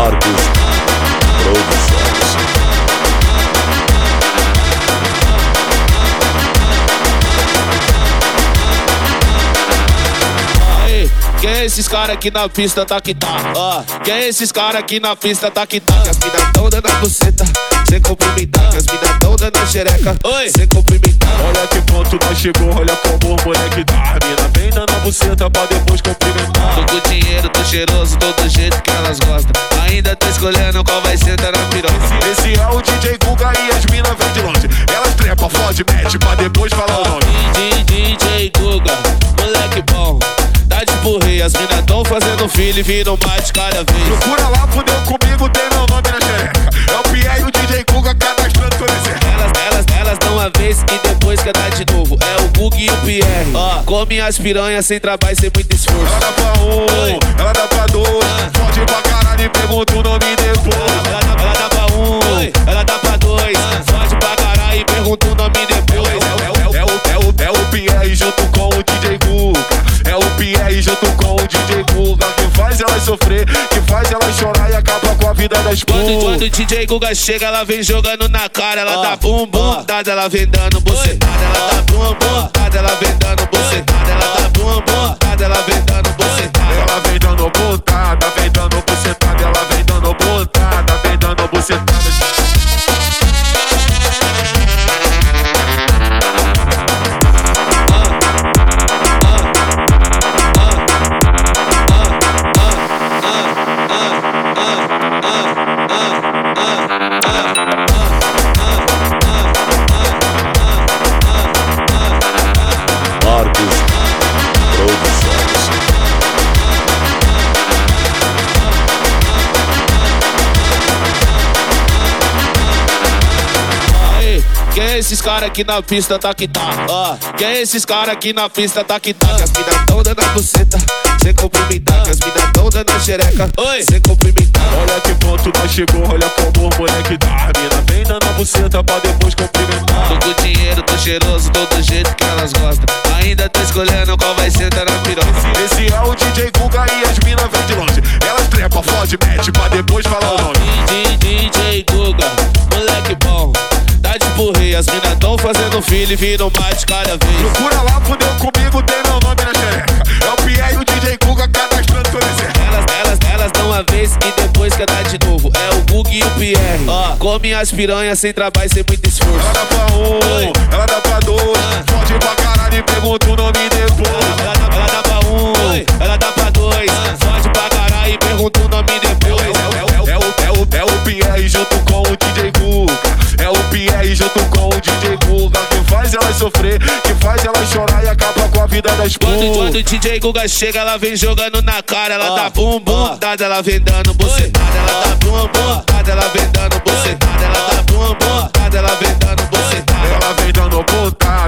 Marcos Produções. Quem é esses cara aqui na pista, tá que tá? Quem é esses cara aqui na pista, tá que tá? Que as mina tão dando a buceta, sem cumprimentar. Que as mina tão dando a xereca, sem cumprimentar. Olha que ponto nós chegou, olha como o moleque tá. A mina vem dando a buceta pra depois cumprimentar. Tô com dinheiro, tô cheiroso, tô do jeito que elas gostam. Ainda tô escolhendo qual vai sentar na piroca. Esse é o DJ Guga e as mina vem de longe. Elas trepa, fode, mete pra depois falar o nome. DJ Guga, moleque bom. Tá de burrei, as mina tão fazendo filho e viram mais cada vez. Procura lá, fudeu comigo, tem meu nome na xereca. É o Pierre e o DJ Guga cadastrando toda essa. Elas dão uma vez e depois quer dar de novo. É o Guga e o Pierre. Come as piranhas sem trabalho, sem muito esforço. Ela dá pra um, ela dá pra dois. Fode pra caralho e pergunta o nome depois. Ela dá pra um, ela dá pra dois. Fode pra caralho e pergunta o nome depois. É o Pierre junto com o DJ Guga. É o Pierre junto com o DJ Guga. Que faz elas sofrer, que faz elas chorar e acaba com a vida das putas. Quando o DJ Guga chega, ela vem jogando na cara. Ela dá bum bum, dada, ela vem dando bucetada. Ela dá bum bum, dada, ela vem dando bucetada. Ela dá bum bum, dada, ela vem dando bucetada. Ela vem dando bucetada, vem dando bucetada. Ela vem dando bucetada, vem dando bucetada. Marcos Produções. Quem é esses cara aqui na pista, tá que tá? Quem é esses cara aqui na pista, tá que tá? Que as mina tão dando a buceta, sem cumprimentar. Que as mina tão dando a xereca, sem cumprimentar. Olha que ponto nós chegou, olha como o moleque tá. A mina vem dando a buceta pra depois cumprimentar. Tô com dinheiro, tô cheiroso, tô do jeito que elas gostam. Ainda tô escolhendo qual vai sentar na piroca. Esse é o DJ Guga e as mina vem de longe. Elas trepa, fode, mete pra depois falar o nome. DJ Guga, moleque bom. Tá de burrei, as mina tão fazendo filho e viram mais cada vez. Procura lá, fudeu comigo, tem meu nome na xereca. É o Pierre e o DJ Guga cadastrando toda essa. Elas dão uma vez e depois quer dar de novo. É o Guga e o Pierre. Come as piranhas sem trabalho, sem muito esforço. Ela dá pra um, ela dá pra dois. Fode pra caralho e pergunta o nome depois. Ela dá pra um, ela dá pra dois. Fode pra caralho e pergunta o nome depois. É o Pierre junto com o DJ Guga. É o Pierre junto com o DJ Guga. Que faz elas sofrer, que faz elas chorar e acaba com a vida das putas. Quando o DJ Guga chega, ela vem jogando na cara. Ela dá bum bum, dada, ela vem dando bucetada. Ela dá bum bum, dada, ela vem dando bucetada. Ela dá bum bum, dada, ela vem dando bucetada. Ela vem dando bucetada,